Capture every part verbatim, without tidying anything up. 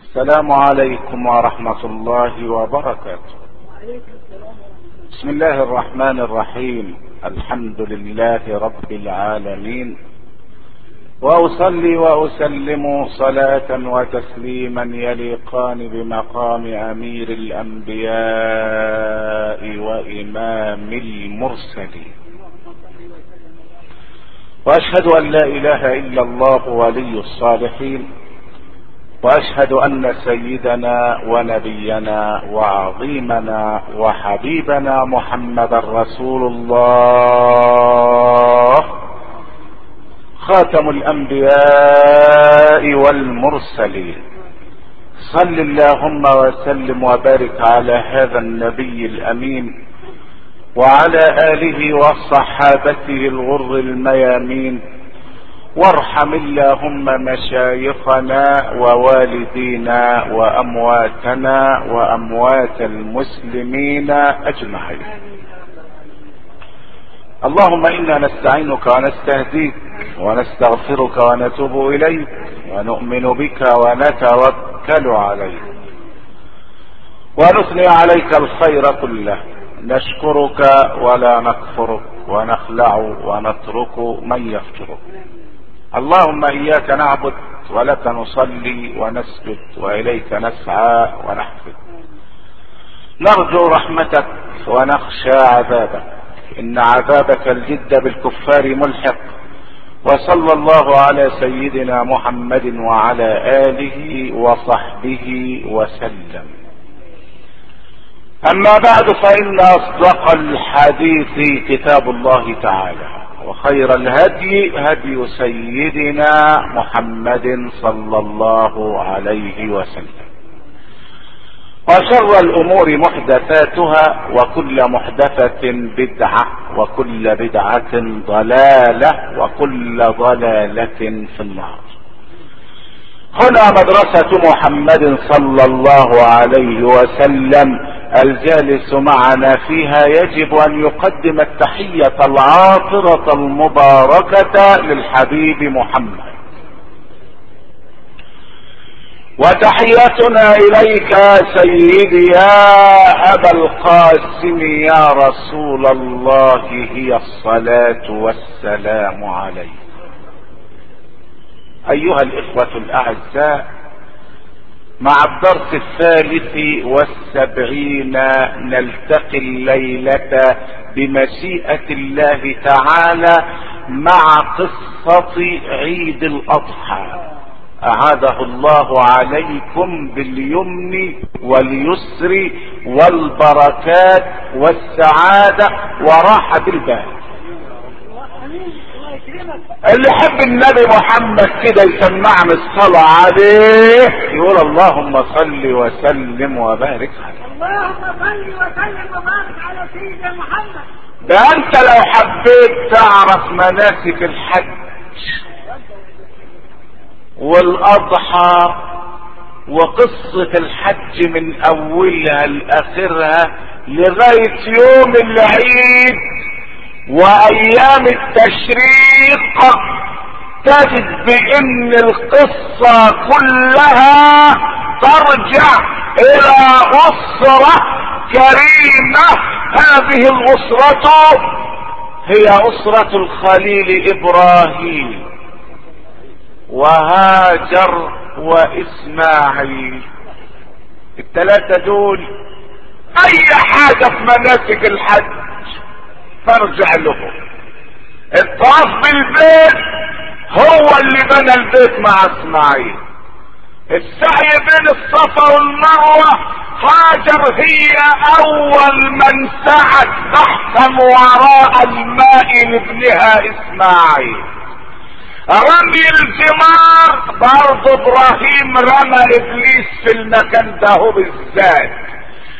السلام عليكم ورحمة الله وبركاته. بسم الله الرحمن الرحيم. الحمد لله رب العالمين، وأصلي وأسلم صلاة وتسليما يليقان بمقام أمير الأنبياء وإمام المرسلين، وأشهد أن لا إله إلا الله ولي الصالحين، وأشهد أن سيدنا ونبينا وعظيمنا وحبيبنا محمد رسول الله، خاتم الأنبياء والمرسلين. صل اللهم وسلم وبارك على هذا النبي الأمين وعلى آله وصحابته الغر الميامين، وارحم اللهم مشايخنا ووالدينا وأمواتنا وأموات المسلمين أجمعين. اللهم إنا نستعينك ونستهديك ونستغفرك ونتوب إليك ونؤمن بك ونتوكل عليك ونثني عليك الخير كله، نشكرك ولا نكفرك ونخلع ونترك من يفجرك. اللهم إياك نعبد ولك نصلي ونسجد وإليك نسعى ونحفد، نرجو رحمتك ونخشى عذابك، إن عذابك الجد بالكفار ملحق. وصلى الله على سيدنا محمد وعلى آله وصحبه وسلم. أما بعد، فإن أصدق الحديث كتاب الله تعالى، وخير الهدي هدي سيدنا محمد صلى الله عليه وسلم، وشر الأمور محدثاتها، وكل محدثة بدعة، وكل بدعة ضلالة، وكل ضلالة في النار. هنا مدرسة محمد صلى الله عليه وسلم، الجالس معنا فيها يجب أن يقدم التحية العاطرة المباركة للحبيب محمد، وتحياتنا إليك سيدي يا أبا القاسم يا رسول الله هي الصلاة والسلام عليك. أيها الإخوة الأعزاء، مع الدرس الثالث والسبعين نلتقي الليلة بمشيئة الله تعالى مع قصة عيد الأضحى، أعاده الله عليكم باليمن واليسر والبركات والسعادة وراحة البال. اللي يحب النبي محمد كده يسمعنا الصلاة عليه يقول اللهم صل وسلم وبارك عليه. اللهم صل وسلم وبارك على سيدنا محمد. ده انت لو حبيت تعرف مناسك الحج والاضحى وقصة الحج من اولها لاخرها لغاية يوم العيد وايام التشريق، تجد بان القصة كلها ترجع الى اسرة كريمة. هذه الاسرة هي اسرة الخليل ابراهيم وهاجر واسماعيل. الثلاثة دول اي حاجة في مناسك الحج ترجع له. الطواف بالبيت هو اللي بنى البيت مع اسماعيل. السعي بين الصفا والمروة هاجر هي اول من سعت تحت وراء الماء لابنها اسماعيل. رمي الجمار برضه ابراهيم رمى ابليس في المكان ده بالذات.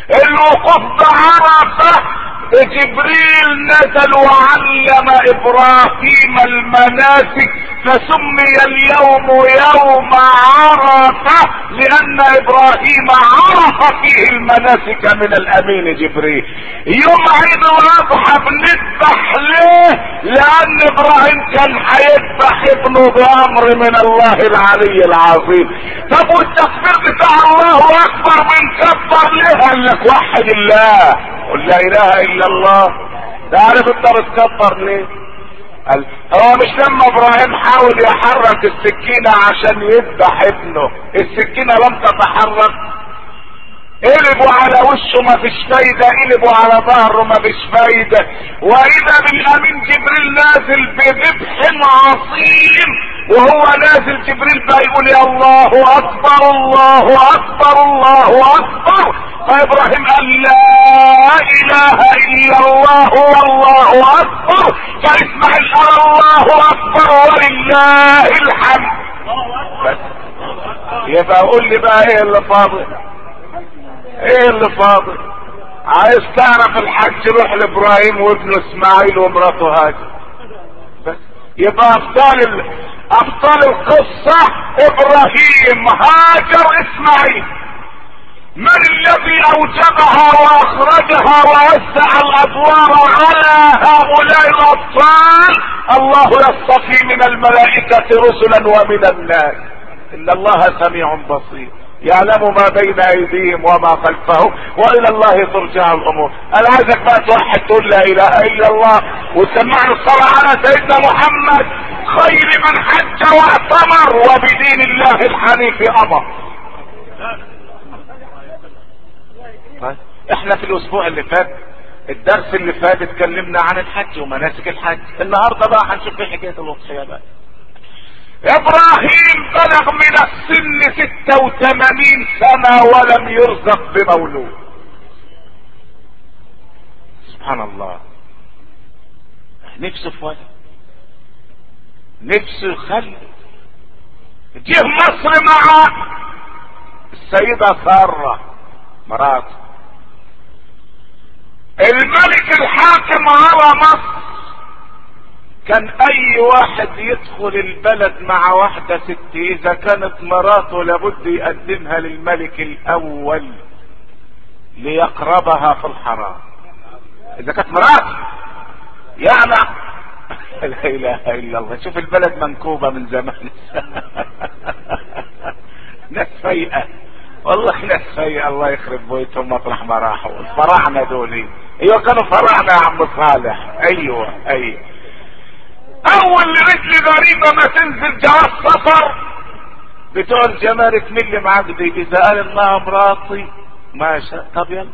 الوقوف بعرفة جبريل نزل وعلم ابراهيم المناسك فسمي اليوم يوم عرفة لان ابراهيم عرف فيه المناسك من الامين جبريل. يوم عيد الاضحى بنذبح ليه؟ لان ابراهيم كان هيذبح ابنه بامر من الله العلي العظيم. طب والتكبير بتاع الله اكبر من كبر ليه؟ قال لك وحد الله قل لا اله الا الله. تعرف انت بتكبر ليه؟ قال هو مش لما ابراهيم حاول يحرك السكينة عشان يذبح ابنه السكينة لم تتحرك؟ قلبوا على وشه ما فيش فايدة، قلبوا على ظهره ما فيش فايدة، واذا بالامين جبريل نازل بذبح عظيم وهو نازل جبريل بقى يقول يا الله اكبر الله اكبر الله اكبر. فابراهيم قال لا اله الا الله والله اكبر. فاسماعيل قال الله اكبر ولله الحمد. بس يبقى قول لي بقى ايه اللي فاضل؟ ايه اللي فاضل؟ عايز تعرف الحج روح لابراهيم وابنه اسماعيل ومراته هاجر. بس يبقى ابطال ال... ابطال القصة ابراهيم هاجر اسماعيل. من الذي اوجبها واخرجها ووزع الادوار على هؤلاء الاطفال؟ الله يصطفي من الملائكة رسلا ومن الناس. ان الله سميع بصير يعلم ما بين ايديهم وما خلفهم والى الله ترجع الامور. انا عايزك بقى توحد تقول لا اله الا الله وسمعنا الصلاة على سيدنا محمد خير من حج واعتمر وبدين الله الحنيف امر. طيب احنا في الاسبوع اللي فات الدرس اللي فات اتكلمنا عن الحج ومناسك الحج. النهارده بقى هنشوف ايه حكايه الاضحيه بقى. ابراهيم بلغ من السن ستة وثمانين سنة ولم يرزق بمولود. سبحان الله. نفسه في ولد، نفسه يخلف. جه مصر مع السيدة سارة مراته. الملك الحاكم على مصر كان اي واحد يدخل البلد مع واحدة ست اذا كانت مراته لابد يقدمها للملك الاول ليقربها في الحرام. اذا كانت مراته يعني لا اله الا الله. شوف البلد منكوبة من زمان. ناس فايقة والله، ناس فايقة الله يخرب بيتهم مطرح ما راحوا. الفراعنة دول ايوه كانوا فراعنة يا عم صالح. ايوه ايوه اول رجل غريبة ما تنزل جواز سفر بتوع الجمارك مين اللي معاك دي؟ اذا قال انها مراتي ماشي طب يلا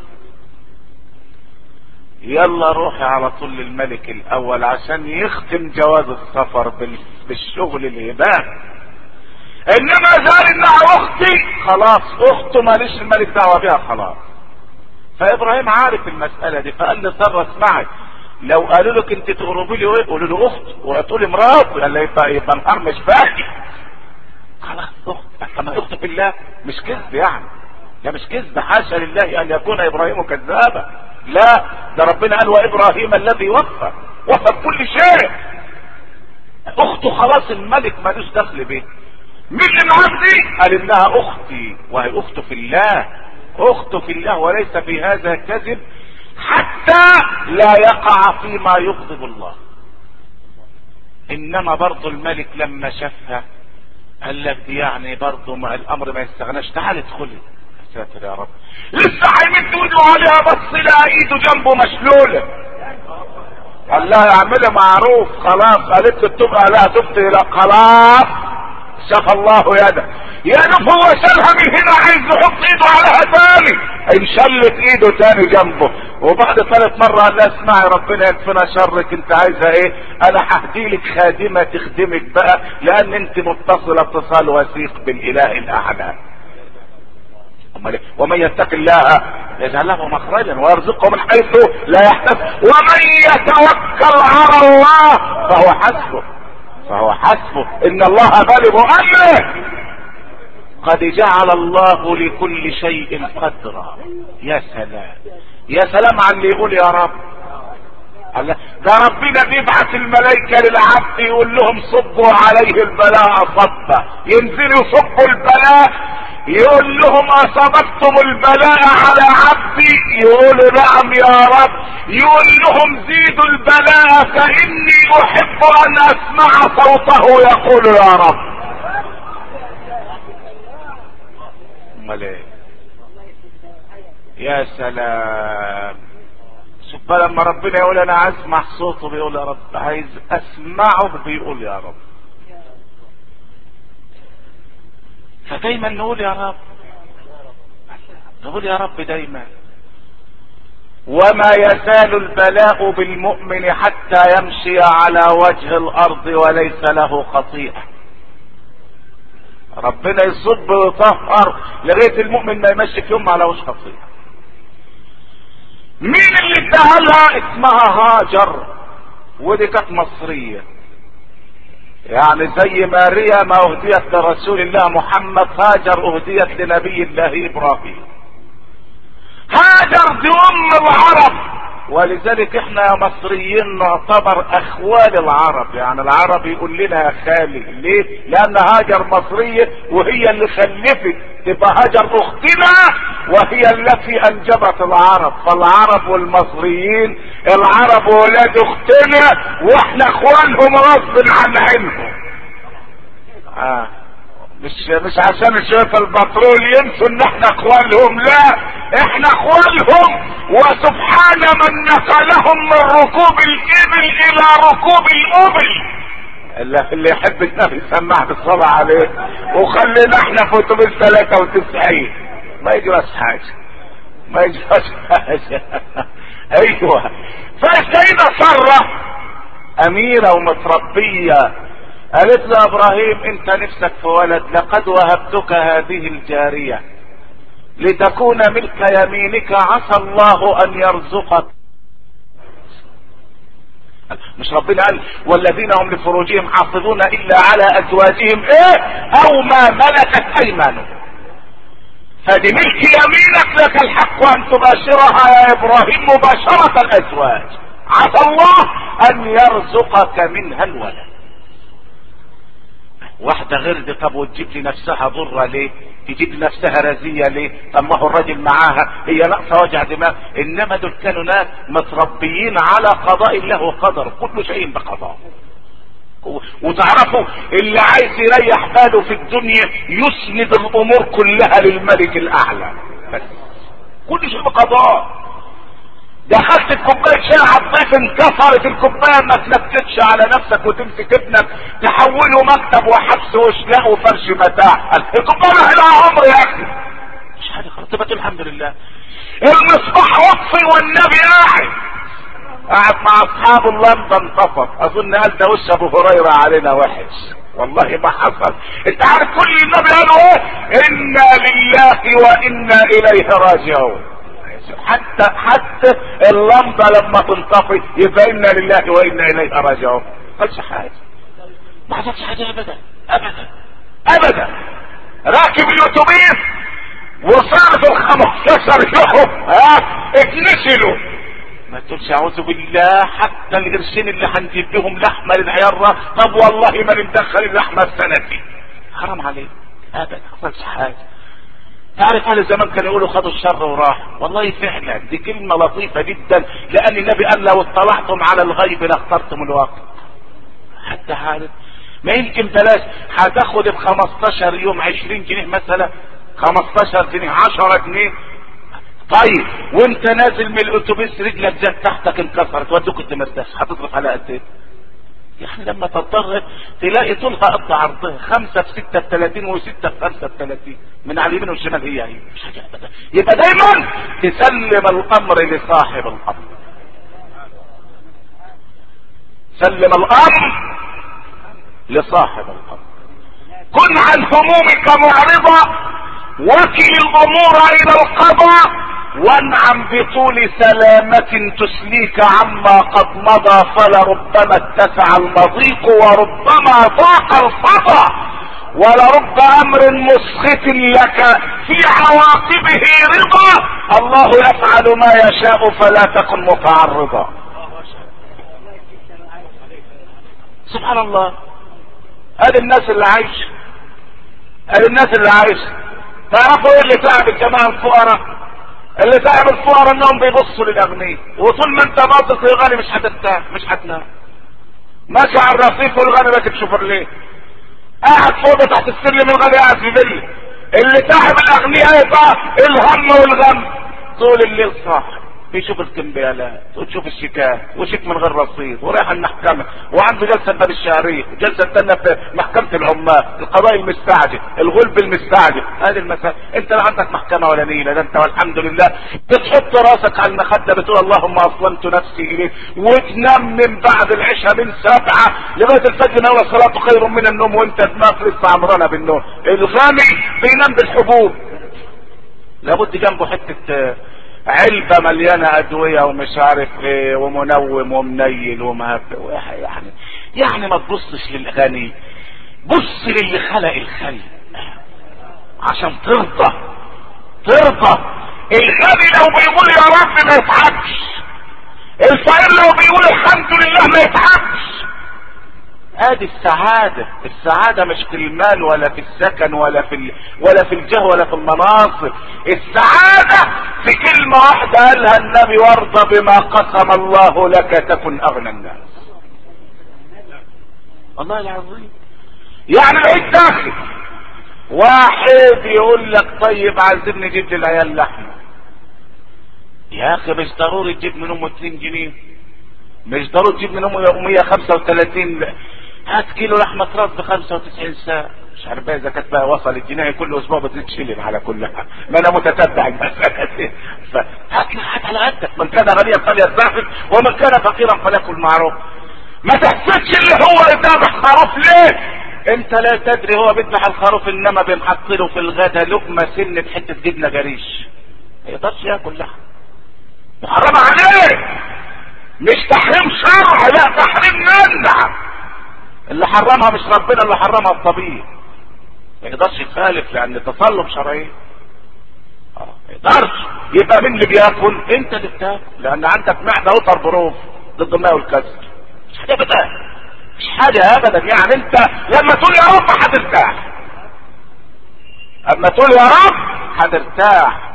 يلا روحي على طول للملك الاول عشان يختم جواز السفر بالشغل الهبان. انما زال انها اختي خلاص اخته ماليش الملك دعوه بها خلاص. فابراهيم عارف المسألة دي فقال لي سارة اسمعي لو قالوا لك انت تقربي لي ايه قولوا له اخت وتقولي مرات. قال لي يبقى يبقى النهار مش باقي خلاص اخت. اما اخت في الله مش كذب يعني، ده مش كذب حاشا لله ان يكون ابراهيم كذابا. لا ده ربنا قال وابراهيم الذي وفى وفى بكل شيء. اخته خلاص الملك مالوش دخل بيه. مين اللي معاك دي؟ قال انها اختي وهي اخته في الله. اخته في الله وليس في هذا كذب حتى لا يقع فيما يغضب الله. انما برضو الملك لما شافها قال لك دي يعني برضو ما الامر ما يستغناش. تعال ادخلي. ساتر يا رب لسه هيمد ايده عليها بص لها ايده جنبه مشلوله. قال لها اعملي معروف خلاص. قالت له تبقى لا تبقى لا خلاص شاف الله يده. يا نف هو شالها من هنا عايز يحط ايده عليها تاني انشلت ايده تاني جنبه. وبعد ثالث مرة قال لها اسمعي ربنا يكفينا شرك انت عايزة ايه؟ انا ههدي لك خادمة تخدمك بقى لان انت متصلة اتصال وثيق بالاله الاعلى. ومن يتق الله يجعل له مخرجا ويرزقه من حيث لا يحتسب ومن يتوكل على الله فهو حسبه فهو حسبه ان الله بالغ امره قد جعل الله لكل شيء قدرا. يا سلام يا سلام على اللي يقول يا رب. ده ربنا بيبعث الملائكة للعبد يقول لهم صبوا عليه البلاء صبا، ينزلوا يصبوا البلاء، يقول لهم اصبتم البلاء على عبدي، يقولوا نعم يا رب، يقول لهم زيدوا البلاء فاني احب ان اسمع صوته يقول يا رب. امال ايه؟ يا سلام. شوف لما ربنا يقول انا عايز اسمع صوته بيقول يا رب، عايز اسمعه بيقول يا رب. فدايما نقول يا رب، نقول يا رب دايما. وما يزال البلاء بالمؤمن حتى يمشي على وجه الارض وليس له خطيئة. ربنا يصب ويطهر لغاية المؤمن ما يمشي في يوم على وجه خطيئة. مين اللي اداها لها؟ اسمها هاجر، ودي كانت مصرية، يعني زي ماريا ما اهديت لرسول الله محمد، هاجر اهديت لنبي الله ابراهيم. هاجر دي ام العرب، ولذلك احنا يا مصريين نعتبر اخوال العرب، يعني العرب يقول لنا يا خالي. ليه؟ لان هاجر مصرية وهي اللي خلفت، تبقى هاجر اختنا وهي التي انجبت العرب. فالعرب والمصريين، العرب ولاد اختنا واحنا اخوانهم غصب عن عينهم. آه. مش مش عشان شوية البترول ينسوا ان احنا اخوانهم، لا احنا اخوانهم. وسبحان من نقلهم من ركوب الابل الى ركوب الابل. اللي يحب النبي سمع بالصلاة عليه، وخلينا احنا في اتوبيس ثلاثة وتسعين ما يجراش حاجة، ما يجراش حاجة. ايوه. فالسيدة سارة اميرة ومتربية قالت له ابراهيم انت نفسك في ولد، لقد وهبتك هذه الجارية لتكون ملك يمينك، عسى الله ان يرزقك. مش ربنا قال والذين هم لفروجهم حافظون الا على ازواجهم ايه او ما ملكت ايمانهم؟ فدي ملك يمينك، لك الحق ان تباشرها يا ابراهيم مباشرة الازواج، عسى الله ان يرزقك منها الولد. واحدة غير دي، طب وتجيب لي نفسها ضرة ليه؟ تجيب لي نفسها رزية ليه؟ طب ما هو الراجل معاها، هي ناقصة وجع دماغ. انما دول كانوا ناس متربيين على قضاء الله وقدر، كل شيء بقضاء. وتعرفوا اللي عايز يريح باله في الدنيا يسند الامور كلها للملك الاعلى، بس كل شيء بقضاء. دخلت الكوبايه شاي على الضيف انكسرت الكوبايه، ما تنكدش على نفسك وتمسك ابنك تحوله مكتب وحبس وشلاء وفرش متاع. الكوبايه لها عمر يا اخي، مش حاجه خلاص تبقى الحمد لله. المصباح وطفي والنبي قاعد قاعد مع اصحابه، اللمبه انطفت. اظن قال ده وش ابو هريره علينا وحش، والله ما حصل. انت عارف كل النبي قالوا ايه؟ انا لله وانا اليه راجعون. حتى حتى اللمبه لما تنطفي يبقى انا لله وانا اليه راجعون. ما حصلش حاجه، ما حصلش حاجه ابدا ابدا ابدا. راكب الاتوبيس وصار في الخمستاشر يوم ها اتنسلوا. ما تقولش اعوذ بالله، حتى القرشين اللي هنجيب بهم لحمه للعيار، طب والله ما ندخل اللحمه السنتي، حرام عليك ابدا، ما حصلش حاجه. تعرف اهل زمان كانوا يقولوا خدوا الشر وراح، والله فعلا دي كلمه لطيفه جدا، لان النبي قال لو اطلعتم على الغيب لاخترتم الوقت. حتى عارف ما يمكن بلاش، هتاخد ب خمستاشر يوم عشرين جنيه مثلا، خمستاشر جنيه عشرة جنيه. طيب وانت نازل من الاتوبيس رجلك جت تحتك انكسرت ودوك انت مرتاح، هتصرف على قد ايه؟ يعني لما تضطر تلاقي طولها قد عرضها، خمسة في ستة في ثلاثين وستة في خمسة في ثلاثين، من على اليمين والشمال هي هي، مش حاجة ابدا. يبقى دايما تسلم الامر لصاحب الامر، سلم الامر لصاحب الامر. كن عن همومك معرضة، وكل الامور الى القضاء، وانعم بطول سلامة تسليك عما قد مضى، فلربما اتسع المضيق وربما ضاق الفضا. ولرب امر مسخط لك في عواقبه رضا. الله يفعل ما يشاء فلا تكن متعرضا. سبحان الله. ادي الناس اللي عايشه، ادي الناس اللي عايشه. تعرفوا ايه اللي تعب الجماعه الفقراء؟ اللي تعب الفقراء انهم بيبصوا للاغنياء، وطول ما انت باصص للغني مش هترتاح، مش هتنام. ماشي على الرصيف والغني راكب شوفرليه، قاعد فوق تحت السلم الغني قاعد في فيلا. اللي تعب الاغنياء يبقى الهم والغم طول الليل صاحي بيشوف الكمبيالات وتشوف الشيكات وشيك من غير رصيد ورايح المحكمه وعنده جلسه باب الشهريه وجلسه تانية في محكمه العمال، القضاء المستعجل، الغلب المستعجل. هذه المسائل انت لا عندك محكمه ولا نيله، ده انت والحمد لله بتحط راسك على المخده بتقول اللهم اسلمت نفسي اليك، وتنام من بعد العشاء من سبعه لغايه الفجر نوى الصلاه خير من النوم وانت دماغك لسه عمرانه بالنوم. الغني بينام بالحبوب، لابد جنبه حته علبة مليانة ادوية ومش عارف ايه ومنوم ومنيل وما يعني يعني ما تبصش للغني، بص للي خلق الخلق عشان ترضى ترضى. الغني لو بيقول يا رب ما يتعبش، الفقير لو بيقول الحمد لله ما يتعبش. ادي السعادة. السعادة مش في المال ولا في السكن ولا في ال... ولا في الجاه ولا في المناصب. السعادة في كلمة واحدة قالها النبي: وارضى بما قسم الله لك تكن اغنى الناس. والله العظيم. يعني العيد داخل واحد يقول لك طيب عايزين نجيب للعيال لحمة. يا اخي مش ضروري تجيب منهم اتنين جنيه، مش ضروري تجيب منهم يومية خمسة وثلاثين، هات كيلو لحمة راس بخمسة وتسعين ساعة. مش عارف بقى اذا كانت بقى وصل الجنيه كل اسبوع بتزيد شيلين على كل حاجة، ما انا متتبع المسألة دي. فهات هات على قدك، من كان غنيا فليستعفف ومن كان فقيرا فليأكل معروف. ما تحسدش اللي هو يذبح خروف ليه؟ انت لا تدري هو بيذبح الخروف انما بنحط له في الغدا لقمة سن بحتة جبنة جريش، ما يقدرش ياكل لحم. محرم عليه، مش تحريم شرع، لا تحريم منع. اللي حرمها مش ربنا، اللي حرمها الطبيب. ما يقدرش يخالف لان تصلب شرعي. اه ما يقدرش. يبقى مين اللي بياكل؟ انت اللي بتاكل، لان عندك معده وطر بروف ضد الماء والكسر. مش حاجه ابدا، مش حاجه ابدا. يعني انت لما تقول يا رب هترتاح، اما تقول يا رب هترتاح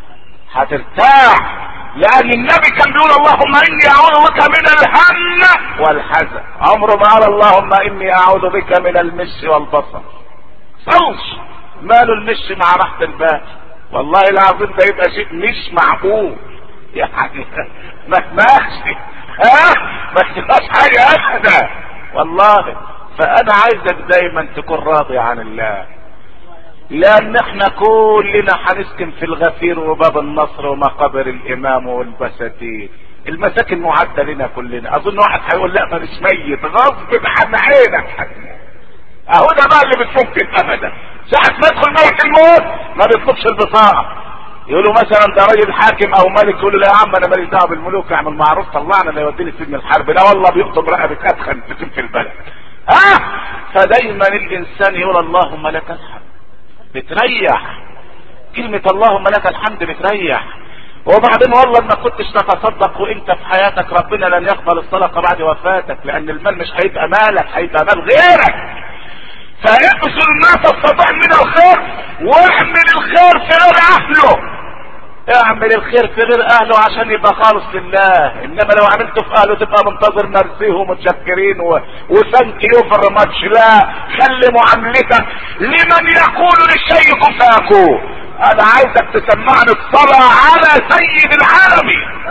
هترتاح لان النبي كان بيقول اللهم اني اعوذ بك من الهم والحزن، عمره ما قال اللهم اني اعوذ بك من المس والبصر. صلش ماله المس مع راحة البال؟ والله العظيم ده يبقى شيء مش معقول يعني. ما تماخش ها ما تبقاش حاجه ابدا والله. فانا عايزك دايما تكون راضي عن الله، لان احنا كلنا هنسكن في الغفير وباب النصر ومقابر الامام والبساتين. المساكن معدة لنا كلنا. اظن واحد هيقول لا ما مش ميت، غصب عن عينك. اهو ده بقى اللي مش ممكن ابدا. ساعة ما يدخل ملك الموت ما بيطلبش البطاقة، يقولوا مثلا ده راجل حاكم او ملك، يقولوا لا يا عم انا ماليش دعوه بالملوك، اعمل معروف طلعنا اللي يوديني سجن الحرب. لا والله بيقطب رقبه ادخل في البلد. ها آه؟ فدايما الانسان يقول اللهم لك الحمد، بتريح كلمة اللهم لك الحمد بتريح. وبعدين والله ما كنتش تتصدق وانت في حياتك ربنا لن يقبل الصدقة بعد وفاتك، لان المال مش هيبقى مالك، هيبقى مال غيرك. فاقصر ما تستطيع من الخير واعمل الخير في غير اهله، اعمل الخير في غير اهله عشان يبقى خالص لله. انما لو عملته في اهله تبقى منتظر مرسيه ومتشكرين و... وثانك يو فر ماتش. لا، خلي معاملتك لمن يقول للشيء كن فيكون. انا عايزك تسمعني الصلاة على سيد العالمين.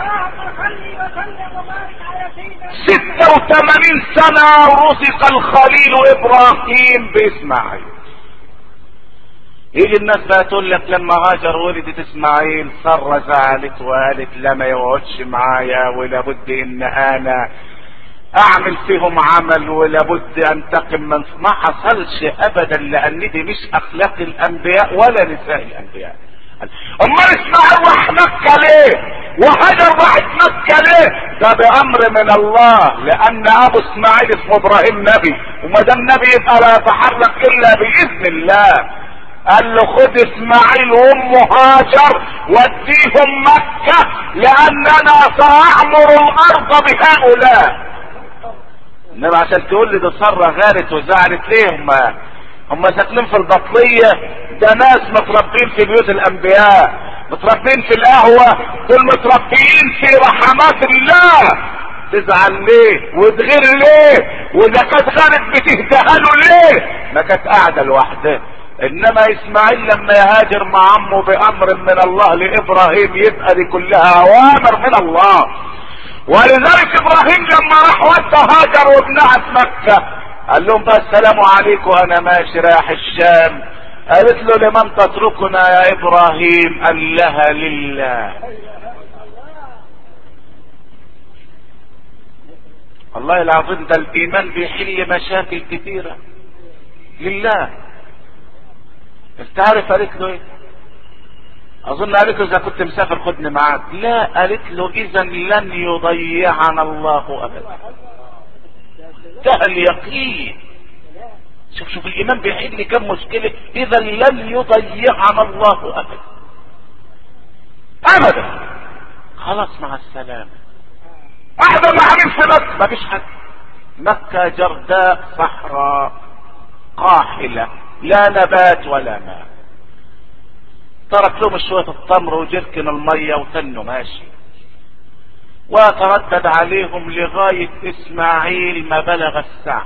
ستة وثمانين سنة رزق الخليل ابراهيم باسماعيل. يجي الناس بقى تقول لك لما هاجر ولدت اسماعيل صر زعلت وقالت لا ما يقعدش معايا، ولابد ان انا اعمل فيهم عمل، ولابد انتقم من. ما حصلش ابدا، لان دي مش اخلاق الانبياء ولا نساء الانبياء. امال اسماعيل راح مكة ليه وهاجر راحت مكة ليه؟ ده بامر من الله، لان ابو اسماعيل اسمه ابراهيم نبي وما دام نبي يبقى لا يتحرك الا باذن الله. قال له خد اسماعيل وامه هاجر وديهم مكة لاننا ساعمر الارض بهؤلاء. انما عشان تقول لي ده سرة غارت وزعلت ليه؟ هم هم ساكنين في البطلية، ده ناس متربين في بيوت الانبياء، متربين في القهوة، دول متربيين في رحمات الله. تزعل ليه وتغير ليه؟ واذا كانت غارت بتهدها له ليه؟ ما كانت قاعدة لوحدها. انما اسماعيل لما يهاجر مع عمه بامر من الله لابراهيم يبقى دي كلها اوامر من الله. ولذلك ابراهيم لما راح ودى هاجر وابنها في مكة قال لهم بقى السلام عليكم انا ماشي رايح الشام. قالت له لمن تتركنا يا ابراهيم؟ قال لها لله. والله العظيم ده الايمان بيحل مشاكل كثيرة لله. انت عارف قالت له ايه؟ اظن قالت له اذا كنت مسافر خدني معاك. لا، قالت له اذا لن يضيعنا الله ابدا. ده اليقين. شوف شوف الايمان بيحل كم مشكلة. اذا لن يضيعنا الله ابدا ابدا. خلاص مع السلامة. احنا معين في مكة ما فيش حد. مكة جرداء صحراء قاحلة لا نبات ولا ماء. ترك لهم شوية التمر وجركن المية وتنوا ماشي. وتردد عليهم لغاية اسماعيل ما بلغ الساعة.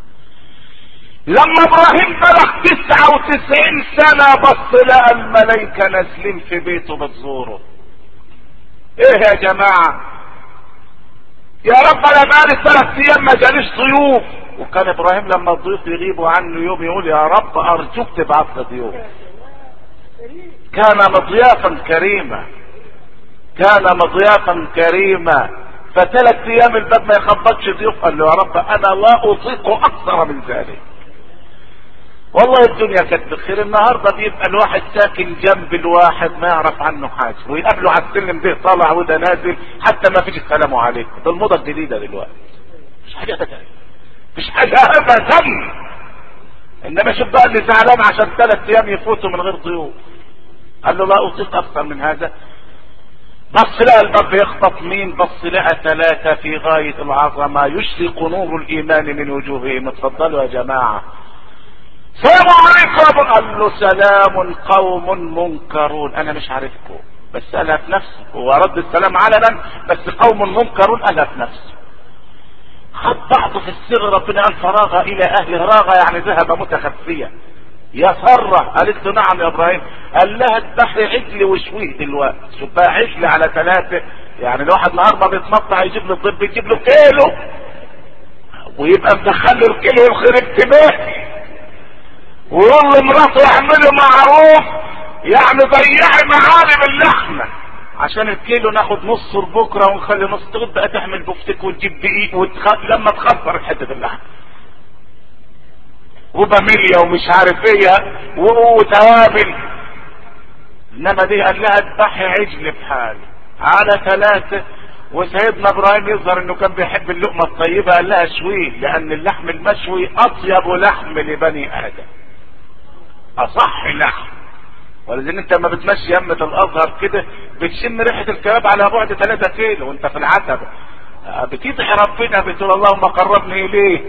لما ابراهيم بلغ تسعة وتسعين سنة بص لقى الملايكة نازلين في بيته بتزوره. ايه يا جماعة؟ يا رب انا بقالي ثلاث ايام ما جاليش ضيوف. وكان ابراهيم لما الضيوف يغيبوا عنه يوم يقول يا رب ارجوك تبعث لي ضيوف. كان مضيافا كريما، كان مضيافا كريما. فثلاث ايام الباب ما يخبطش ضيوف. قال له يا رب انا لا اطيق اكثر من ذلك. والله الدنيا كانت بخير. النهارده بيبقى الواحد ساكن جنب الواحد ما يعرف عنه حاجه، ويقابله على السلم ده طالع وده نازل حتى ما فيش السلام عليكم. ده الموضه الجديده دلوقتي. مش حاجه ابدا، مش حاجه ابدا. انما شوف بقى اللي زعلان عشان ثلاث ايام يفوتوا من غير ضيوف. قال له لا اطيق اكثر من هذا. بص لقى الباب يخبط مين؟ بص لقى ثلاثه في غايه العظمه يشرق نور الايمان من وجوههم. اتفضلوا يا جماعه. السلام عليكم. قال له سلام قوم منكرون. انا مش عارفكم بس انا في نفسي. هو رد السلام علنا بس قوم منكرون انا في نفسي. خد بعضه في السر. ربنا قال فراغ الى اهله. راغ يعني ذهب متخفيا. يا سرة قالت له نعم يا ابراهيم. قال لها اذبحي عجل وشويه دلوقتي. شوف بقى عجل على ثلاثة يعني الواحد نهار ما بيتمطع يجيب له الضب يجيب له كيلو ويبقى مدخل له الكيلو يخرب تباهي. ويقول لمراته يعملوا معروف يعني ضيعي معالم اللحمه عشان الكيلو ناخد نص بكره ونخلي نص. تقعد بقى تحمل بفتك وتجيب دقيق وتخ... لما تخسر حته اللحم وباميليا ومش عارف ايه وتوابل. انما دي قال لها اذبحي عجل بحاله على ثلاثه. وسيدنا ابراهيم يظهر انه كان بيحب اللقمه الطيبه. قال لها شويه لان اللحم المشوي اطيب لحم لبني ادم، اصح لحم. ولذلك انت لما بتمشي يمة الازهر كده بتشم ريحة الكباب على بعد ثلاثة كيلو وانت في العتبة. بتدعي ربنا بتقول اللهم قربني اليه.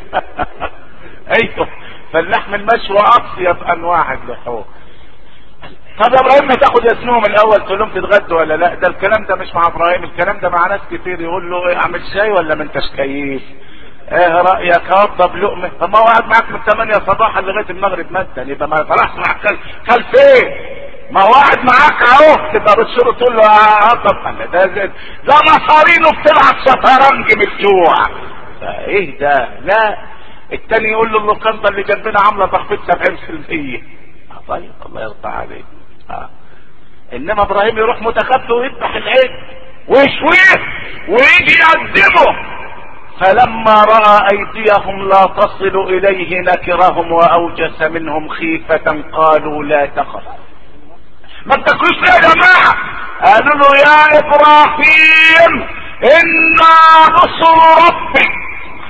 ايوه. فاللحم المشوي اطيب انواع اللحوم. طب يا ابراهيم تاخد ياسنوم الاول تقول لهم تتغدوا ولا لا؟ ده الكلام ده مش مع ابراهيم، الكلام ده مع ناس كتير. يقول له ايه اعمل شاي ولا ما انتش كيف؟ ايه رايك اوضب لقمه؟ طب ما هو قاعد معاك من ثمانية صباحا لغايه المغرب مثلا يبقى ما طلعش معاك كل كل فين؟ ما هو قاعد معاك اهو تبقى بتشوره تقول له اوضب. ده ده مصارينه بتلعب شطرنج من الجوع. فايه ده؟ لا التاني يقول له اللوكاندا اللي جنبنا عامله تخفيض سبعين بالمية. طيب الله يرضى عليك. آه. انما ابراهيم يروح متخفي ويذبح العجل ويشويه ويجي يقدمه. فلما راى ايديهم لا تصل اليه نكرهم واوجس منهم خيفة. قالوا لا تخف. ما تاكلوش يا جماعه. قالوا له يا ابراهيم انا رسل ربك.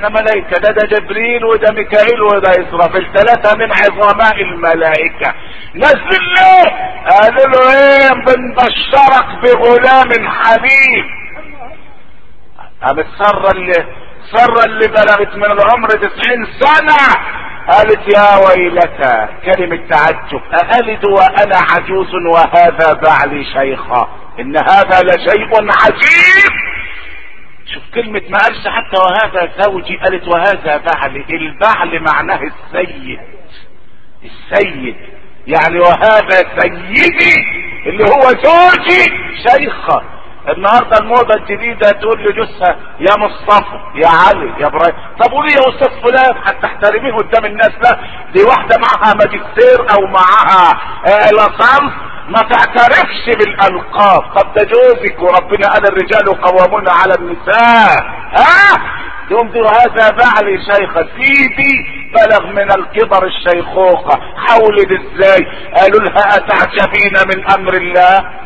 احنا ملائكة، ده ده جبريل وده ميكائيل وده اسرافيل، ثلاثة من عظماء الملائكة. نزل ليه؟ قالوا له ايه؟ بنبشرك بغلام حليم. قامت سارة اللي سارة اللي بلغت من العمر تسعين سنة قالت يا ويلتى، كلمة تعجب، أألد وأنا عجوز وهذا بعلي شيخا، إن هذا لشيء عجيب. شوف كلمة ما قالش حتى وهذا زوجي، قالت وهذا بعلي. البعل معناه السيد، السيد يعني وهذا سيدي اللي هو زوجي شيخا. النهارده الموضه الجديده تقول لجوزها يا مصطفى يا علي يا ابراهيم. طب قولي يا استاذ فلان هتحترميه قدام الناس؟ لا، دي واحده معها ماجستير او معها آه لصنف ما تعترفش بالالقاب. طب ده جوزك، وربنا قال الرجال قوامون على النساء. ها يوم دي وهذا بعلي شيخة، سيدي بلغ من الكبر الشيخوخة. حولد ازاي؟ قالوا لها اتعجبين من امر الله؟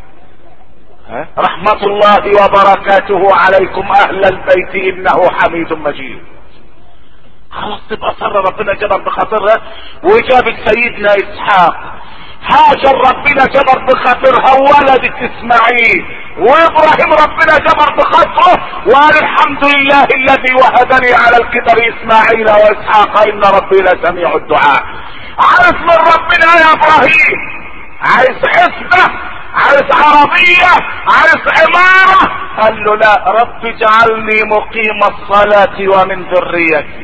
رحمة الله وبركاته عليكم اهل البيت انه حميد مجيد. خلاص تبقى صر ربنا جبر بخاطرها وجابت سيدنا اسحاق. هاجر ربنا جبر بخاطرها وولدت اسماعيل، وابراهيم ربنا جبر بخاطره وقال الحمد لله الذي وهبني على الكبر اسماعيل واسحاق ان ربي لسميع الدعاء. عارف من ربنا يا ابراهيم؟ عايز حسبة، عايز عربية، عايز عمارة؟ قال له لا، رب اجعلني مقيم الصلاة ومن ذريتي.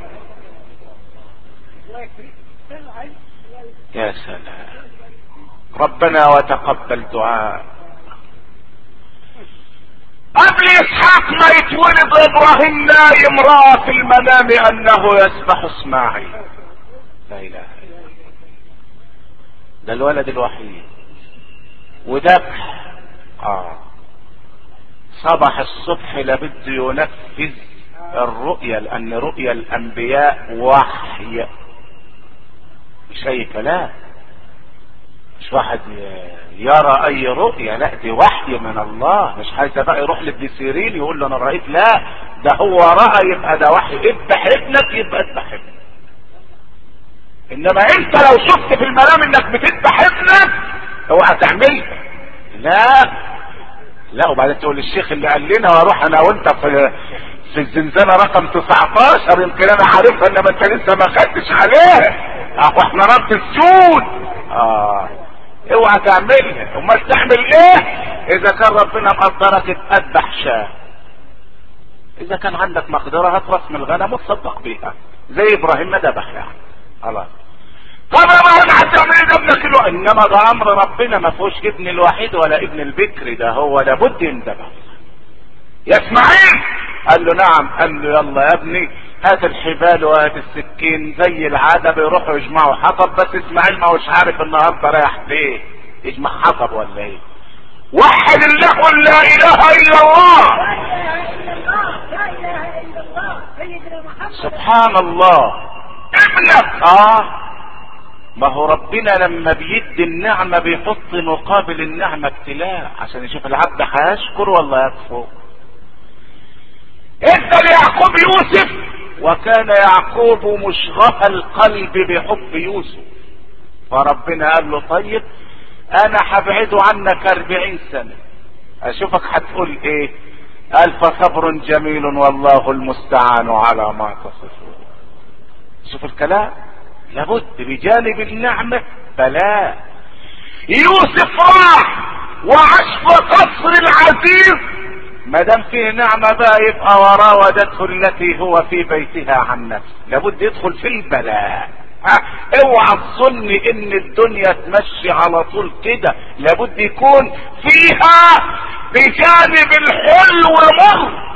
يا سلام، ربنا وتقبل دعاء. قبل اسحاق ما يتولد ابراهيم نايم رأى في المنام انه يسبح اسماعيل. لا اله الا الله، ده الولد الوحيد وذبح. اه صبح الصبح لابد ينفذ الرؤيا، لان رؤيا الانبياء وحي، مش اي كلام، مش واحد يرى اي رؤيا، لا دي وحي من الله. مش عايز بقى يروح لابن سيرين يقول له انا رأيت، لا ده هو رأى يبقى ده وحي. اذبح ابنك يبقى اذبح ابنك. انما انت لو شفت في المنام انك بتذبح ابنك اوعى تعملها. لا لا، وبعدين تقول للشيخ اللي قال لنا واروح انا وانت في في الزنزانه رقم تسعتاشر، يمكن انا عارفها انما انت لسه ما خدتش عليها. اهو احنا رب السود. اه اوعى تعملها. امال تعمل ايه؟ اذا كان ربنا مقدرك تذبح شاه، اذا كان عندك مقدره هات راس من الغنم وتصدق بيها زي ابراهيم ما ذبح يعني. خلاص. طب ما انا هتعمل ايه ابنك الوحيد؟ انما ده امر ربنا، ما فيهوش ابن الوحيد ولا ابن البكر، ده هو لابد ينذبح. يا اسماعيل، قال له نعم. قال له يلا يا ابني هات الحبال وهات السكين. زي العاده بيروحوا يجمعوا حطب، بس اسماعيل ما هوش عارف النهارده رايح فين، يجمع حطب ولا ايه. وحد الله قل لا اله الا الله. لا اله الا الله سيدنا محمد. سبحان الله. ابنك اه ما هو ربنا لما بيدي النعمة بيحط مقابل النعمة ابتلاء عشان يشوف العبد هيشكر ولا يكفر. ادى ليعقوب يوسف، وكان يعقوب مشغف القلب بحب يوسف، فربنا قال له طيب انا هبعده عنك اربعين سنة اشوفك هتقول ايه. قال فصبر جميل والله المستعان على ما تصفون. شوف الكلام، لابد بجانب النعمة بلاء. يوسف راح وعاش في قصر العزيز، ما دام فيه نعمة بقى يبقى وراودته التي هو في بيتها عن نفسه. لابد يدخل في البلاء. اوعى تظن ان الدنيا تمشي على طول كده، لابد يكون فيها بجانب الحلو مر.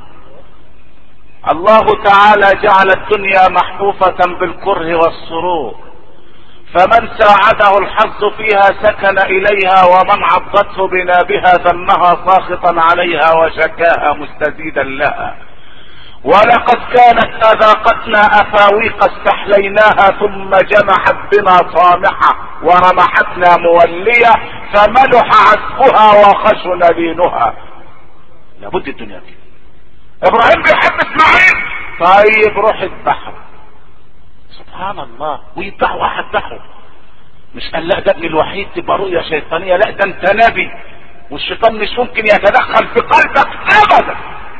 الله تعالى جعل الدنيا محفوفة بالكره والسرور، فمن ساعده الحظ فيها سكن اليها، ومن عضته بنابها ذمها ساخطا عليها وشكاها مستزيدا لها. ولقد كانت اذاقتنا افاويق استحليناها ثم جمحت بنا صامحة ورمحتنا مولية فملح عذبها وخشن لينها. لابد الدنيا كده. ابراهيم بيحب اسماعيل، طيب روح اذبحه. سبحان الله، ويذبحوا واحد ذبحه. مش قال لا ده ابن الوحيد تبقى رؤية شيطانية، لا ده انت نبي والشيطان مش ممكن يتدخل في قلبك ابدا.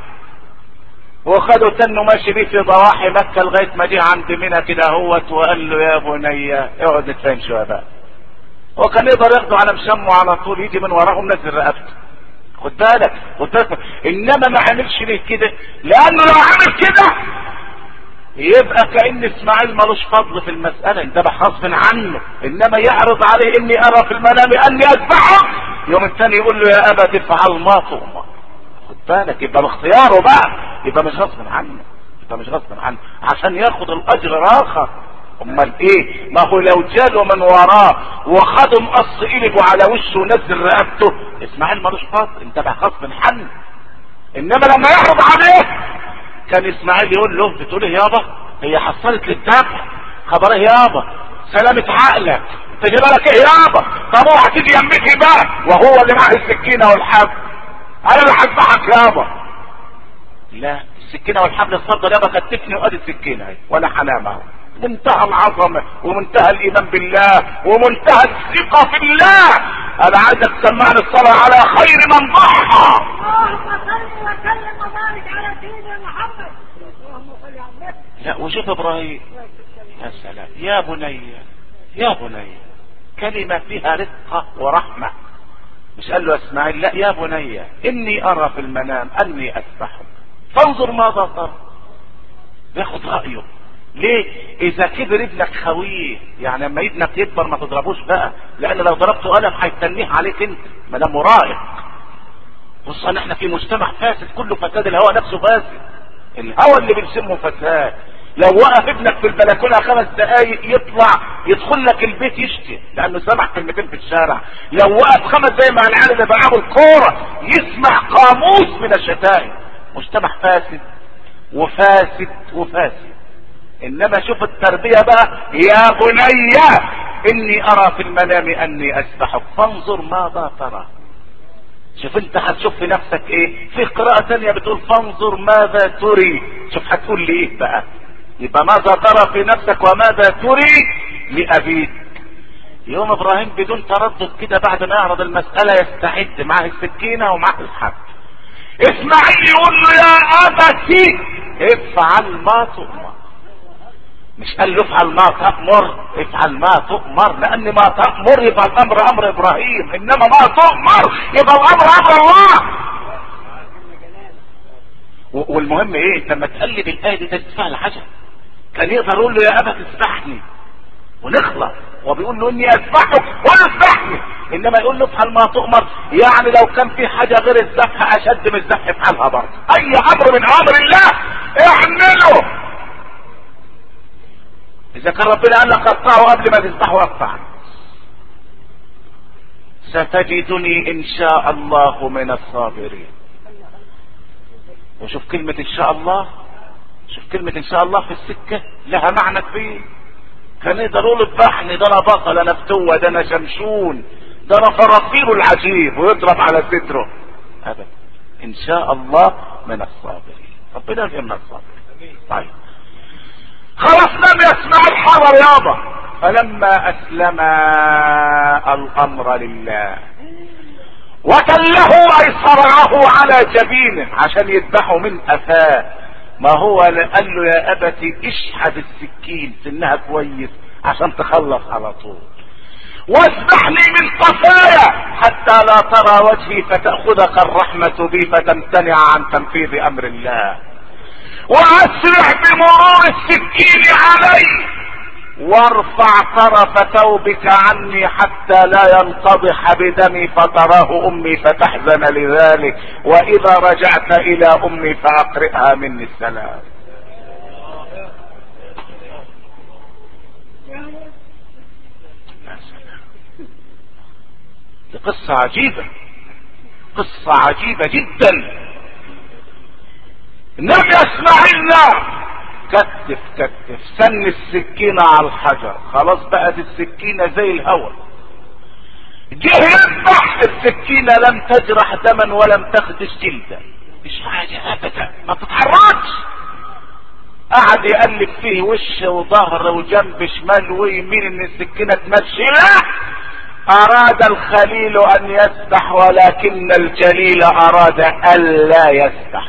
وخدوا تنه ماشي بيه في ضواحي مكة لغاية ما جه عند منى كده هوت وقال له يا بني اقعد نتفاهم شوية بقى. هو كان يقدر ياخده على مشمه على طول يجي من وراهم نزل رقبته. خد بالك خد بالك، انما ما عملش ليه كده؟ لانه لو عمل كده يبقى كأن اسماعيل ملوش فضل في المسألة، انتبه غصب عنه. انما يعرض عليه اني ارى في المنام اني اذبحه، يوم الثاني يقول له يا ابا تفعل ما تؤمر. خد بالك، يبقى باختياره بقى، يبقى مش غصب عنه، يبقى مش غصب عنه عشان ياخد الاجر راخر. امال ايه؟ ما هو لو جاله من وراه وخده مقص ايده على وشه ونزل رقبته، اسماعيل ملوش فضل، انتبه غصب عنه. انما لما يعرض عليه كان اسماعيل يقول له بتقول ايه يابا؟ هي حصلت للذبح؟ خبر ايه يابا؟ سلامة عقلك، انت جايبها لك ايه يابا؟ طب اوعى تيجي يمتي بقى وهو اللي معاه السكينه والحبل. انا اللي هذبحك يابا. لا، السكينه والحبل اتفضل يابا كتفني وادي السكينه اهي وانا هنام اهو. منتهى العظمه ومنتهى الايمان بالله ومنتهى الثقه في الله. انا عايزك تسمعني الصلاه على خير من ضحى. اللهم صل وسلم وبارك على سيدنا محمد. اللهم صل على النبي. لا وشوف ابراهيم، يا سلام يا بني يا بني، كلمة فيها رقة ورحمة. مش قال له اسماعيل لا يا بني اني ارى في المنام اني اذبحك فانظر ماذا ترى. بياخد رأيه. ليه؟ اذا كبر ابنك خويه، يعني لما ابنك يكبر ما تضربوش بقى، لان لو ضربته قلم هيتنيه عليك انت ما دام مراهق. بص ان احنا في مجتمع فاسد كله فساد، الهوى نفسه فاسد، الهوى اللي بنسمه فساد. لو وقف ابنك في البلكونه خمس دقايق يطلع يدخل لك البيت يشتي لانه سمع كلمتين في الشارع. لو وقف خمس دقايق مع العيال اللي بيلعبوا الكوره يسمع قاموس من الشتائم. مجتمع فاسد وفاسد وفاسد. انما شوف التربيه بقى، يا بني اني ارى في المنام اني اذبحك فانظر ماذا ترى. شوف انت هتشوف في نفسك ايه. في قراءة تانية بتقول فانظر ماذا تري. شوف هتقول لي ايه بقى. يبقى ماذا ترى في نفسك وماذا تري لأبيك. يوم ابراهيم بدون تردد كده بعد ما يعرض المسألة يستعد معه السكينة ومعه الحبل. اسماعيل يقول له يا ابتي افعل ما تؤمر. مش قال له افعل ما تأمر، افعل ما تؤمر، لان ما تأمر يبقى الامر امر ابراهيم، انما ما تؤمر يبقى الامر امر الله. والمهم ايه؟ انت لما تقلب الايه دي تدفع لحاجه. كان يقدر يقول له يا ابا تذبحني ونخلص، وبيقول له اني اذبحك واذبحني، انما يقول له افعل ما تؤمر، يعني لو كان في حاجه غير الذبح اشد من الذبح افعلها برضه. اي امر من امر الله اعمله. اذا كان ربنا قال لك قطعه قبل ما تذبحه اقطع. ستجدني ان شاء الله من الصابرين. وشوف كلمة ان شاء الله، شوف كلمة ان شاء الله في السكة لها معنى كبير. كان يقدر يقول اذبحني، ده انا بطل، انا فتوة، ده انا شمشون، ده انا فرافير العجيب، ويضرب على صدره. ابدا، ان شاء الله من الصابرين. ربنا يجعلنا الصابرين. طيب خلاص لم يسمع الحضر يابا. فلما اسلم الامر لله وتله اي صرعه على جبينه عشان يذبحه من قفاه. ما هو قال له يا ابتي اشحذ السكين سنها كويس عشان تخلص على طول، واذبحني من قفايا حتى لا ترى وجهي فتأخذك الرحمة بي فتمتنع عن تنفيذ امر الله، واسرع بمرور السكين علي وارفع طرف ثوبك عني حتى لا ينقضح بدمي فتراه امي فتحزن لذلك، واذا رجعت الى امي فاقرئها مني السلام. دي قصة عجيبة، قصة عجيبة جدا. النبي اسماعيل كتف كتف سن السكينة على الحجر، خلاص بقت السكينة زي الهواء. جه يذبح السكينة لم تجرح دما ولم تخدش جلدا، مش حاجة ابدا، ما تتحركش. قعد يقلب فيه وش وظهر وجنب شمال ويمين ان السكينة تمشي. لا، اراد الخليل ان يسبح ولكن الجليل اراد الا يسبح.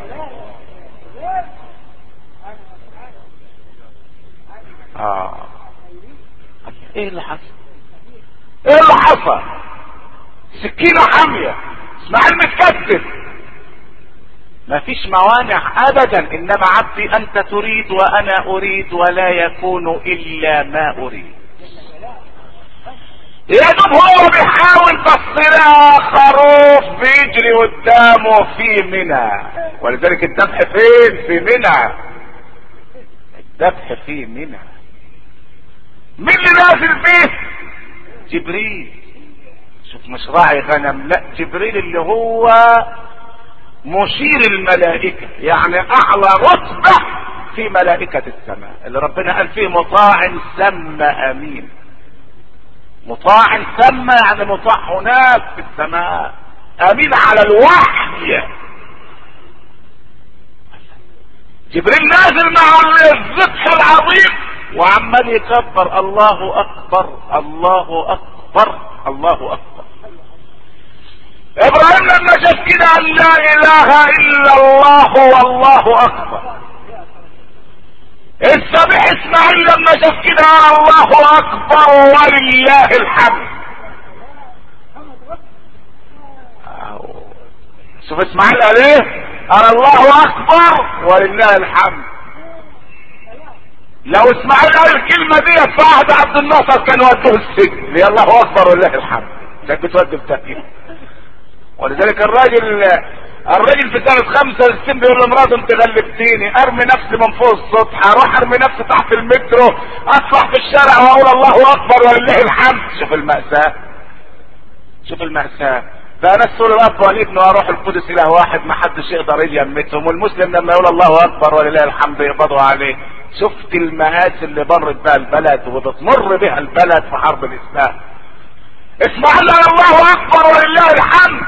اه ايه اللي حصل؟ ايه اللي حصل؟ سكينة حامية، اسماعيل متكتف، ما فيش موانع ابدا، انما عبدي انت تريد وانا اريد ولا يكون الا ما اريد. يا دوب هو بيحاول بس لا خروف بيجري قدامه في منى، ولذلك الذبح فين؟ في منى. الذبح في منى. مين اللي نازل فيه؟ جبريل. شوف مش راعي غنم، لا، جبريل اللي هو مشير الملائكة، يعني اعلى رتبة في ملائكة السماء، اللي ربنا قال فيه مطاع ثم امين. مطاع ثم يعني مطاع هناك في السماء، امين على الوحي. جبريل نازل مع الذبح العظيم وعمال يكبر الله اكبر الله اكبر الله اكبر. ابراهيم لما شاف كده قال لا اله الا الله والله اكبر. الذبيح اسماعيل لما شاف كده قال الله اكبر ولله الحمد. شوف اسماعيل قال ايه؟ قال الله اكبر ولله الحمد. لو اسماعيل قال الكلمه دي في عهد عبد الناصر كان ودوه السجن. يا الله اكبر ولله الحمد، كانت بتودي في تأكيد. ولذلك الراجل الراجل في سنة خمسة وستين بيقول لمراته انت غلبتيني، ارمي نفسي من فوق السطح، اروح ارمي نفسي تحت المترو، اطلع في الشارع واقول الله اكبر ولله الحمد. شوف المأساة، شوف المأساة. ده ناس تقول الاب والابن واروح القدس اله واحد ما حدش يقدر يجمتهم، والمسلم لما يقول الله اكبر ولله الحمد يقبضوا عليه. شفت المآسي اللي مرت بها البلد وبتمر بها البلد في حرب الاسلام. اسمعوا الله اكبر ولله الحمد،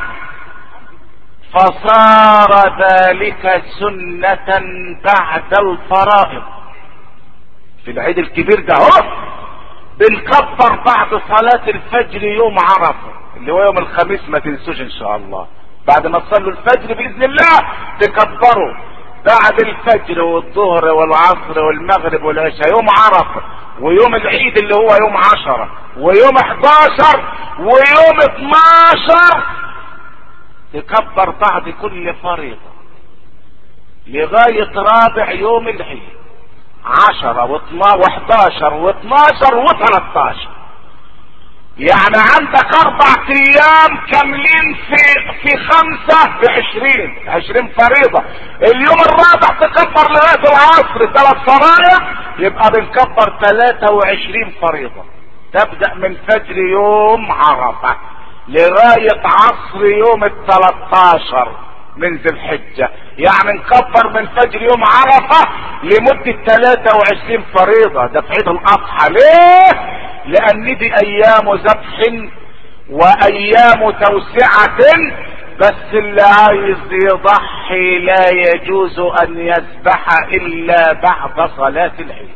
فصار ذلك سنة بعد الفرائض. في العيد الكبير ده اهو بنكبر بعد صلاة الفجر يوم عرفة اللي هو يوم الخميس، ما تنسوش ان شاء الله، بعد ما تصلوا الفجر باذن الله تكبروا بعد الفجر والظهر والعصر والمغرب والعشاء يوم عرفة، ويوم العيد اللي هو يوم عشرة، ويوم احداشر، ويوم اتناشر تكبر بعد كل فريضة لغاية رابع يوم العيد، عشرة واحداشر واتناشر وتلاتاشر. يعني عندك اربع ايام كاملين في في خمسة بعشرين، عشرين فريضة. اليوم الرابع تكبر لغاية العصر ثلاث فرائض، يبقى بنكبر ثلاثة وعشرين فريضة. تبدأ من فجر يوم عرفة لغاية عصر يوم الثلاثاشر من ذي الحجة، يعني نكبر من فجر يوم عرفة لمدة ثلاثة وعشرين فريضة. ده في عيد الاضحى. ليه؟ لان دي ايام ذبح وايام توسعة، بس اللي عايز يضحي لا يجوز ان يذبح الا بعد صلاة العيد.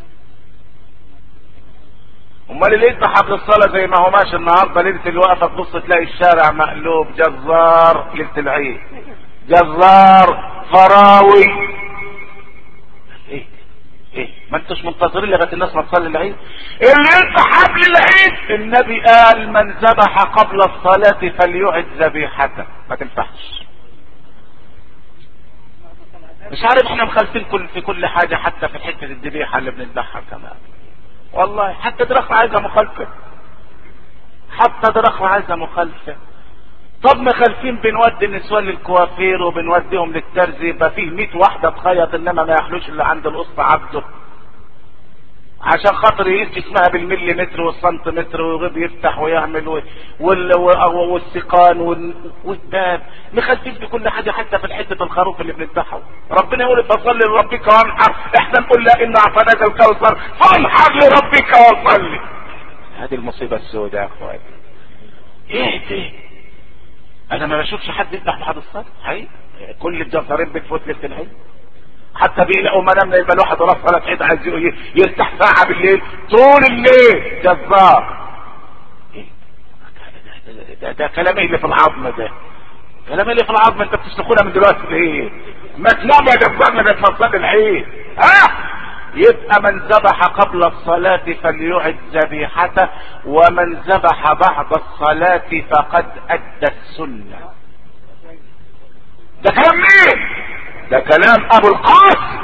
امال اللي يذبح قبل الصلاة زي ما هو ماشي النهارده ليلة الوقفة تبص تلاقي الشارع مقلوب، جزار ليلة العيد، جزار فراوي. ايه ايه ما انتش منتظرين لغايه الناس ما تصلي العيد؟ اللي يذبح قبل العيد النبي قال من ذبح قبل الصلاة فليعد ذبيحته، ما تنفعش. مش عارف احنا مخالفين كل في كل حاجة، حتى في حتة الذبيحة اللي بنذبحها كمان. والله حتى دراسة عايزة مخالفة، حتى دراسة عايزة مخالفة. طب مخالفين بنودي النسوان للكوافير وبنوديهم للترزي، يبقى فيه مية واحدة تخيط انما ما يحلوش اللي عند القصة عبده، عشان خاطر يقيس جسمها بالمليمتر والسنتيمتر ويغيب يفتح ويعمل والسقان والباب. مخالفين في كل حاجة، حتى في حتة الخروف اللي بنذبحه. ربنا يقول فصل لربك وانحر، احنا نقول لا ان اعطيناك الكوثر فانحر لربك وصلي. هذه المصيبة السوداء يا اخواتي. ايه ده؟ انا ما بشوفش حد يذبح بعد الصلاة حقيقي. كل الجزارين بتفوت ليلة العيد. حتى بيلاقوا منامنا يبقى الواحد راس ثلاث عيد عايز يرتاح ساعه بالليل طول الليل. جزار. ده, ده كلام اللي في العظم، ده كلام اللي في العظم. انت بتستخونها من دلوقتي ليه؟ ما تنام يا جزار من تصلي العيد. ها يبقى من ذبح قبل الصلاة فليعد ذبيحته، ومن ذبح بعد الصلاة فقد أدى السنة. ده كلام مين؟ ده كلام ابو القاسم.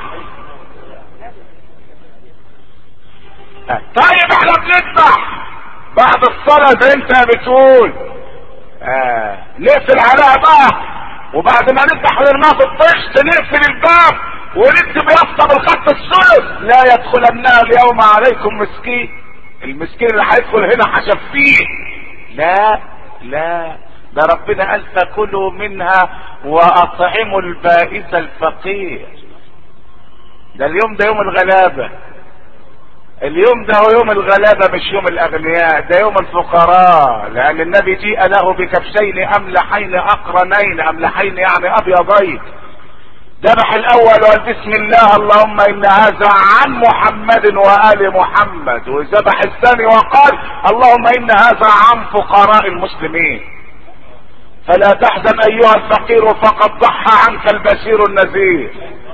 طيب احنا بنذبح بعد الصلاة زي انت بتقول، اه نقفل عليها بقى، وبعد ما نذبح ونرميها في الطشت نقفل الباب ونكتب يافطة بالخط الثلث لا يدخلنها اليوم عليكم مسكين. المسكين اللي هيدخل هنا هشفيه. لا لا، ده ربنا قال فكلوا منها واطعموا البائس الفقير. ده اليوم ده يوم الغلابة. اليوم ده هو يوم الغلابة مش يوم الاغنياء، ده يوم الفقراء. لان النبي جيء له بكبشين املحين اقرنين، املحين يعني ابيضين. ذبح الاول وقال بسم الله اللهم ان هذا عن محمد وآل محمد، وذبح الثاني وقال اللهم ان هذا عن فقراء المسلمين. فلا تحزن ايها الفقير فقد ضحى عنك البشير النذير.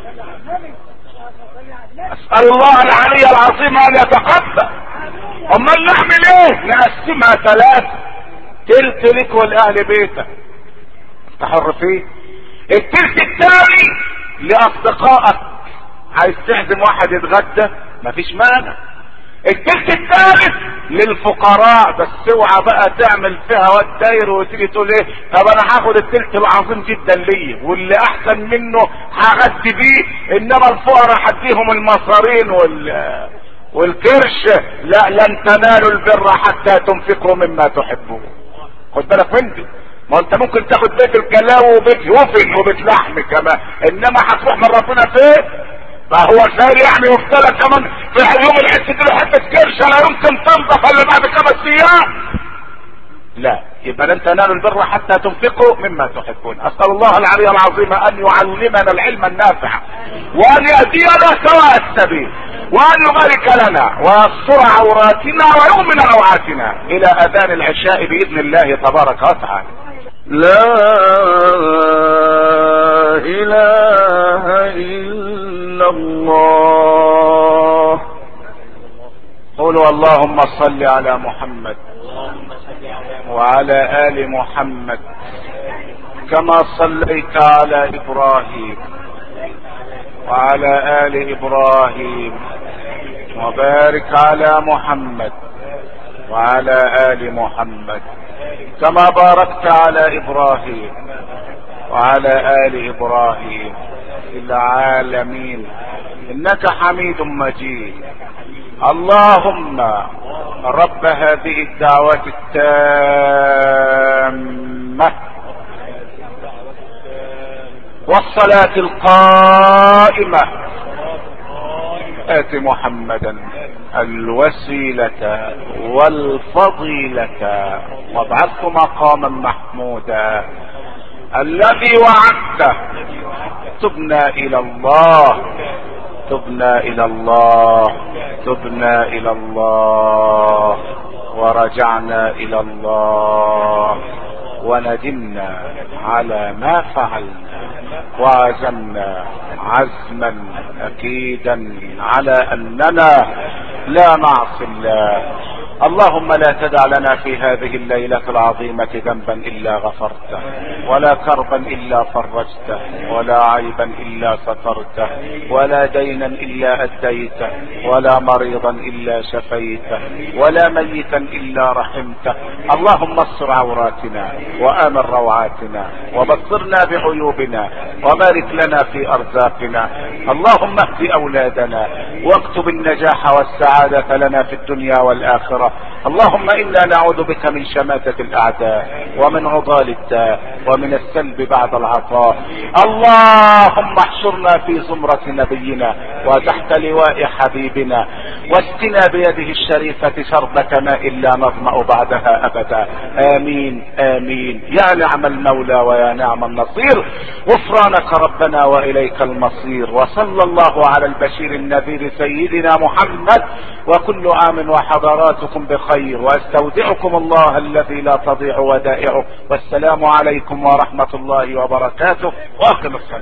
اسأل الله العلي العظيم ان يتقبل. امال نعمل ايه؟ نقسمها ثلاثة، تلت لك والاهل بيتك تحر فيه، التلت الثاني لاصدقائك، عايز تعزم واحد يتغدى مفيش مانع. التلت الثالث للفقراء، بس اوعى بقى تعمل فيها واد داير وتيجي تقول ايه طب انا هاخد التلت العظيم جدا ليا واللي احسن منه هغدي بيه، انما الفقراء هديهم المصارين وال والكرش. لا، لن تنالوا البر حتى تنفقوا مما تحبون. خد بالك من دي. ما انت ممكن تاخد بيت الكلاوي وبيت وفن وبيت لحم كمان، انما هتروح من ربنا فين؟ فهو خير يعني يفتلى كمان في يوم العيد تديله حته كرشه لا يمكن تنضف الا بعد خمس ايام. لا، يبقى لن تنالوا البر حتى تنفقوا مما تحبون. اسال الله العلي العظيم ان يعلمنا العلم النافع، وان يهدينا سواء السبيل، وان يبارك لنا ويستر عوراتنا ويؤمن روعاتنا الى اذان العشاء باذن الله تبارك وتعالى. لا اله الا الله. قولوا اللهم صل على محمد وعلى آل محمد كما صليت على إبراهيم وعلى آل إبراهيم، وبارك على محمد وعلى آل محمد كما باركت على إبراهيم وعلى آل إبراهيم في العالمين إنك حميد مجيد. اللهم رب هذه الدعوة التامة والصلاة القائمة آت محمدا الوسيلة والفضيلة وابعثه مقاما محمودا الذي وعدته. تبنا إلى الله تبنا إلى الله تبنا إلى الله ورجعنا إلى الله وندمنا على ما فعلنا وعزمنا عزما أكيدا على أننا لا نعصي الله. اللهم لا تدع لنا في هذه الليلة العظيمة ذنبا إلا غفرته، ولا كربا إلا فرجته، ولا عيبا إلا سترته، ولا دينا إلا أديته، ولا مريضا إلا شفيته، ولا ميتا إلا رحمته. اللهم استر عوراتنا وآمن روعاتنا وبصرنا بعيوبنا وبارك لنا في أرزاقنا. اللهم اهد أولادنا واكتب النجاح والسعادة لنا في الدنيا والآخرة. اللهم إنا نعوذ بك من شماتة الأعداء ومن عضال الداء ومن السلب بعد العطاء. اللهم احشرنا في زمرة نبينا وتحت لواء حبيبنا واسقنا بيده الشريفة شربة ماء لا نظمأ بعدها ابدا. امين امين. يا نعم المولى ويا نعم النصير. غفرانك ربنا واليك المصير. وصلى الله على البشير النذير سيدنا محمد. وكل عام وحضراتكم بخير، واستودعكم الله الذي لا تضيع ودائعه. والسلام عليكم ورحمة الله وبركاته. واقم الصلاة.